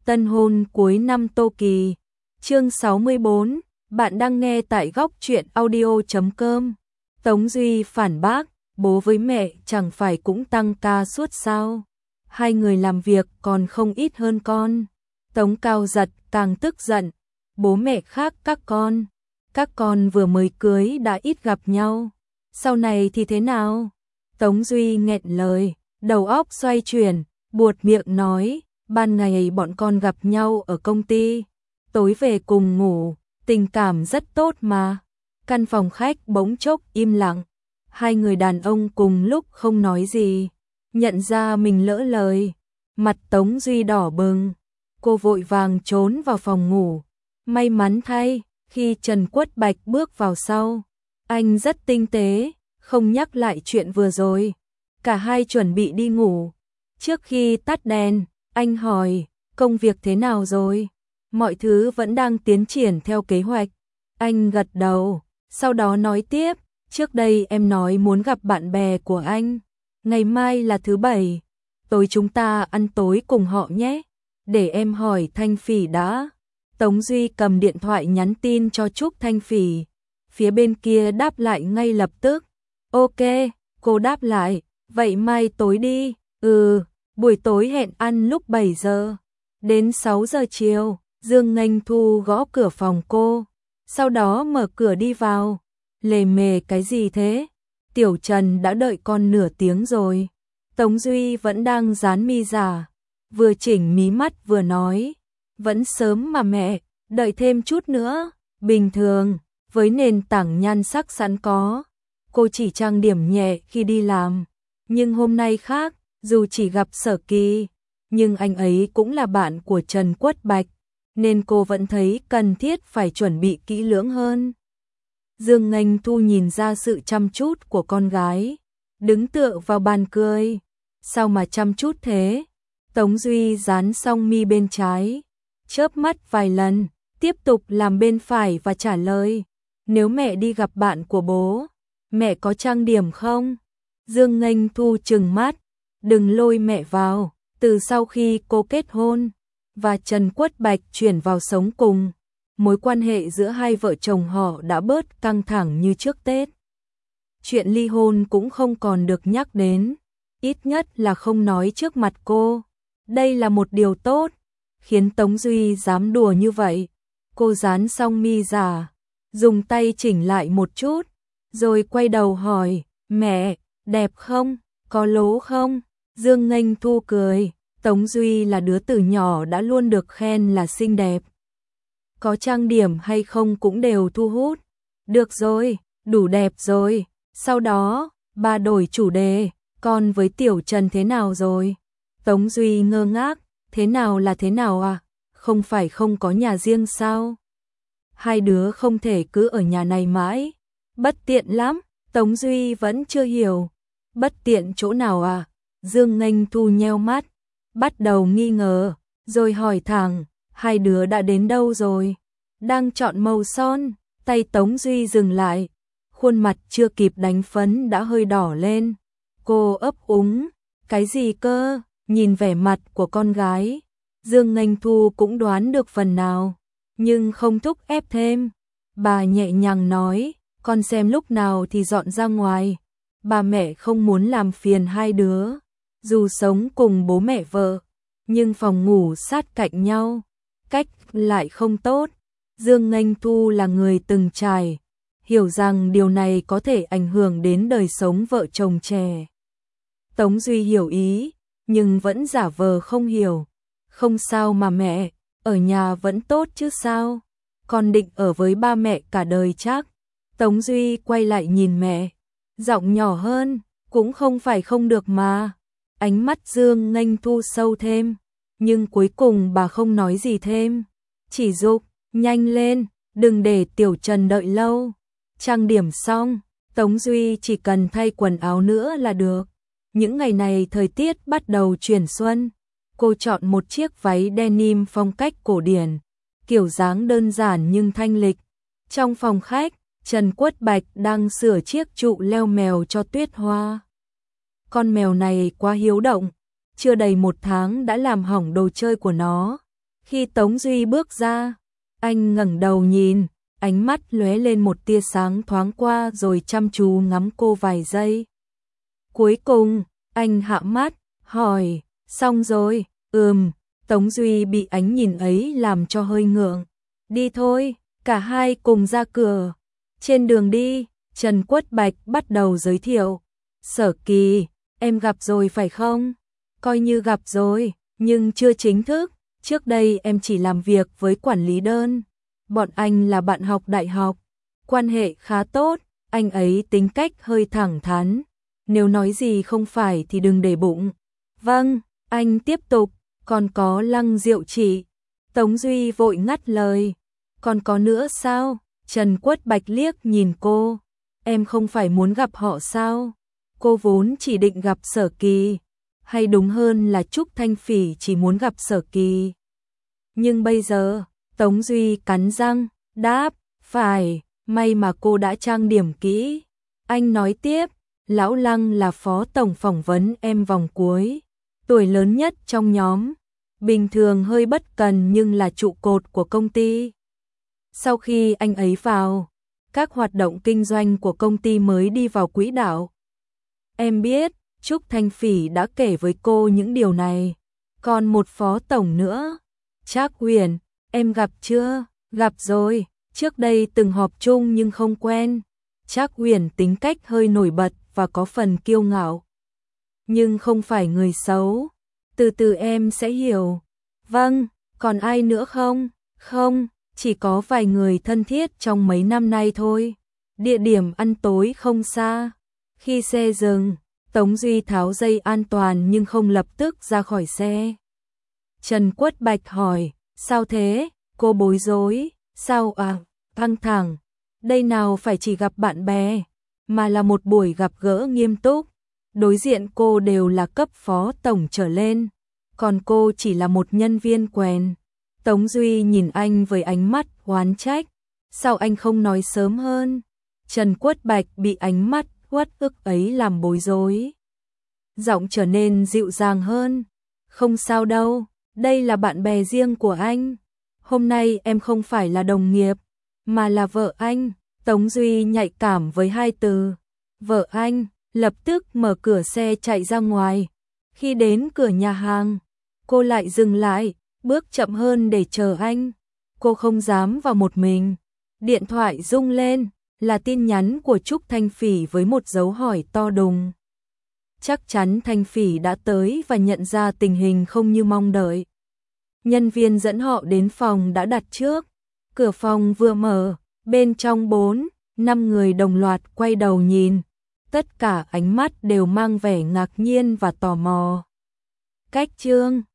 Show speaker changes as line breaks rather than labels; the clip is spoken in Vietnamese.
Tân hôn cuối năm Tô Kỳ. Chương 64, bạn đang nghe tại góc truyện audio.com. Tống Duy phản bác, bố với mẹ chẳng phải cũng tăng ca suốt sao? Hai người làm việc còn không ít hơn con. Tống Cao Giật càng tức giận, bố mẹ khác các con vừa mới cưới đã ít gặp nhau. Sau này thì thế nào? Tống Duy nghẹn lời, đầu óc xoay chuyển, buột miệng nói, ban ngày bọn con gặp nhau ở công ty, tối về cùng ngủ, tình cảm rất tốt mà. Căn phòng khách bỗng chốc im lặng, hai người đàn ông cùng lúc không nói gì, nhận ra mình lỡ lời, mặt Tống Duy đỏ bừng, cô vội vàng trốn vào phòng ngủ. May mắn thay, khi Trần Quất Bạch bước vào sau, anh rất tinh tế, không nhắc lại chuyện vừa rồi. Cả hai chuẩn bị đi ngủ. Trước khi tắt đèn, anh hỏi, công việc thế nào rồi? Mọi thứ vẫn đang tiến triển theo kế hoạch. Anh gật đầu, sau đó nói tiếp, trước đây em nói muốn gặp bạn bè của anh. Ngày mai là thứ Bảy, tối chúng ta ăn tối cùng họ nhé. Để em hỏi Thanh Phỉ đã. Tống Duy cầm điện thoại nhắn tin cho Trúc Thanh Phỉ. Phía bên kia đáp lại ngay lập tức. Ok, cô đáp lại, vậy mai tối đi. Buổi tối hẹn ăn lúc 7 giờ. Đến 6 giờ chiều, Dương Nghênh Thu gõ cửa phòng cô, sau đó mở cửa đi vào. Lề mề cái gì thế? Tiểu Trần đã đợi con nửa tiếng rồi. Tống Duy vẫn đang dán mi giả, vừa chỉnh mí mắt vừa nói, vẫn sớm mà mẹ, đợi thêm chút nữa. Bình thường, với nền tảng nhan sắc sẵn có, cô chỉ trang điểm nhẹ khi đi làm. Nhưng hôm nay khác, dù chỉ gặp Sở Kỳ, nhưng anh ấy cũng là bạn của Trần Quất Bạch, nên cô vẫn thấy cần thiết phải chuẩn bị kỹ lưỡng hơn. Dương Nghênh Thu nhìn ra sự chăm chút của con gái, đứng tựa vào bàn cười. Sao mà chăm chút thế? Tống Duy dán xong mi bên trái, chớp mắt vài lần, tiếp tục làm bên phải và trả lời, nếu mẹ đi gặp bạn của bố, mẹ có trang điểm không? Dương Nghênh Thu trừng mắt, đừng lôi mẹ vào. Từ sau khi cô kết hôn và Trần Quất Bạch chuyển vào sống cùng, mối quan hệ giữa hai vợ chồng họ đã bớt căng thẳng như trước Tết. Chuyện ly hôn cũng không còn được nhắc đến, ít nhất là không nói trước mặt cô. Đây là một điều tốt, khiến Tống Duy dám đùa như vậy. Cô dán xong mi giả, dùng tay chỉnh lại một chút, rồi quay đầu hỏi, mẹ, đẹp không? Có lố không? Dương Nghênh Thu cười, Tống Duy là đứa từ nhỏ đã luôn được khen là xinh đẹp. Có trang điểm hay không cũng đều thu hút. Được rồi, đủ đẹp rồi. Sau đó, bà đổi chủ đề, con với Tiểu Trần thế nào rồi? Tống Duy ngơ ngác, thế nào là thế nào à? Không phải không có nhà riêng sao? Hai đứa không thể cứ ở nhà này mãi. Bất tiện lắm, Tống Duy vẫn chưa hiểu. Bất tiện chỗ nào à? Dương Nghênh Thu nheo mắt, bắt đầu nghi ngờ, rồi hỏi thẳng, hai đứa đã đến đâu rồi? Đang chọn màu son. Tay Tống Duy dừng lại, khuôn mặt chưa kịp đánh phấn đã hơi đỏ lên. Cô ấp úng, cái gì cơ? Nhìn vẻ mặt của con gái, Dương Nghênh Thu cũng đoán được phần nào, nhưng không thúc ép thêm. Bà nhẹ nhàng nói, con xem lúc nào thì dọn ra ngoài. Bà mẹ không muốn làm phiền hai đứa, dù sống cùng bố mẹ vợ, nhưng phòng ngủ sát cạnh nhau, cách lại không tốt. Dương Nghênh Thu là người từng trải, hiểu rằng điều này có thể ảnh hưởng đến đời sống vợ chồng trẻ. Tống Duy hiểu ý, nhưng vẫn giả vờ không hiểu. Không sao mà mẹ, ở nhà vẫn tốt chứ sao? Con định ở với ba mẹ cả đời chắc. Tống Duy quay lại nhìn mẹ, giọng nhỏ hơn, cũng không phải không được mà. Ánh mắt Dương Nghênh Thu sâu thêm, nhưng cuối cùng bà không nói gì thêm, chỉ giục, nhanh lên, đừng để Tiểu Trần đợi lâu. Trang điểm xong, Tống Duy chỉ cần thay quần áo nữa là được. Những ngày này thời tiết bắt đầu chuyển xuân, cô chọn một chiếc váy denim phong cách cổ điển, kiểu dáng đơn giản nhưng thanh lịch. Trong phòng khách, Trần Quất Bạch đang sửa chiếc trụ leo mèo cho Tuyết Hoa. Con mèo này quá hiếu động, chưa đầy 1 tháng đã làm hỏng đồ chơi của nó. Khi Tống Duy bước ra, anh ngẩng đầu nhìn, ánh mắt lóe lên một tia sáng thoáng qua rồi chăm chú ngắm cô vài giây. Cuối cùng, anh hạ mắt, hỏi, xong rồi, Tống Duy bị ánh nhìn ấy làm cho hơi ngượng. Đi thôi, cả hai cùng ra cửa. Trên đường đi, Trần Quất Bạch bắt đầu giới thiệu. Sở Kỳ, em gặp rồi phải không? Coi như gặp rồi, nhưng chưa chính thức. Trước đây em chỉ làm việc với quản lý đơn. Bọn anh là bạn học đại học. Quan hệ khá tốt, anh ấy tính cách hơi thẳng thắn. Nếu nói gì không phải thì đừng để bụng. Vâng, anh tiếp tục, còn có Lăng Diệu Chỉ. Tống Duy vội ngắt lời. Còn có nữa sao? Trần Quất Bạch liếc nhìn cô. Em không phải muốn gặp họ sao? Cô vốn chỉ định gặp Sở Kỳ. Hay đúng hơn là Trúc Thanh Phỉ chỉ muốn gặp Sở Kỳ. Nhưng bây giờ, Tống Duy cắn răng, đáp, phải, may mà cô đã trang điểm kỹ. Anh nói tiếp, Lão Lăng là phó tổng phỏng vấn em vòng cuối, tuổi lớn nhất trong nhóm, bình thường hơi bất cần nhưng là trụ cột của công ty. Sau khi anh ấy vào, các hoạt động kinh doanh của công ty mới đi vào quỹ đạo. Em biết, Trúc Thanh Phỉ đã kể với cô những điều này. Còn một phó tổng nữa, Trác Huyền, em gặp chưa? Gặp rồi, trước đây từng họp chung nhưng không quen. Trác Huyền tính cách hơi nổi bật và có phần kiêu ngạo. Nhưng không phải người xấu, từ từ em sẽ hiểu. Vâng, còn ai nữa không? Không, chỉ có vài người thân thiết trong mấy năm nay thôi. Địa điểm ăn tối không xa. Khi xe dừng, Tống Duy tháo dây an toàn nhưng không lập tức ra khỏi xe. Trần Quất Bạch hỏi, sao thế? Cô bối rối, sao à? Căng thẳng, đây nào phải chỉ gặp bạn bè, mà là một buổi gặp gỡ nghiêm túc. Đối diện cô đều là cấp phó tổng trở lên, còn cô chỉ là một nhân viên quèn. Tống Duy nhìn anh với ánh mắt oán trách, sao anh không nói sớm hơn? Trần Quất Bạch bị ánh mắt uất ức ấy làm bối rối. Giọng trở nên dịu dàng hơn, không sao đâu, đây là bạn bè riêng của anh. Hôm nay em không phải là đồng nghiệp, mà là vợ anh. Tống Duy nhạy cảm với hai từ, vợ anh, lập tức mở cửa xe chạy ra ngoài. Khi đến cửa nhà hàng, cô lại dừng lại, bước chậm hơn để chờ anh. Cô không dám vào một mình. Điện thoại rung lên, là tin nhắn của Trúc Thanh Phỉ với một dấu hỏi to đùng. Chắc chắn Thanh Phỉ đã tới và nhận ra tình hình không như mong đợi. Nhân viên dẫn họ đến phòng đã đặt trước. Cửa phòng vừa mở, bên trong 4, 5 người đồng loạt quay đầu nhìn. Tất cả ánh mắt đều mang vẻ ngạc nhiên và tò mò. Cách chương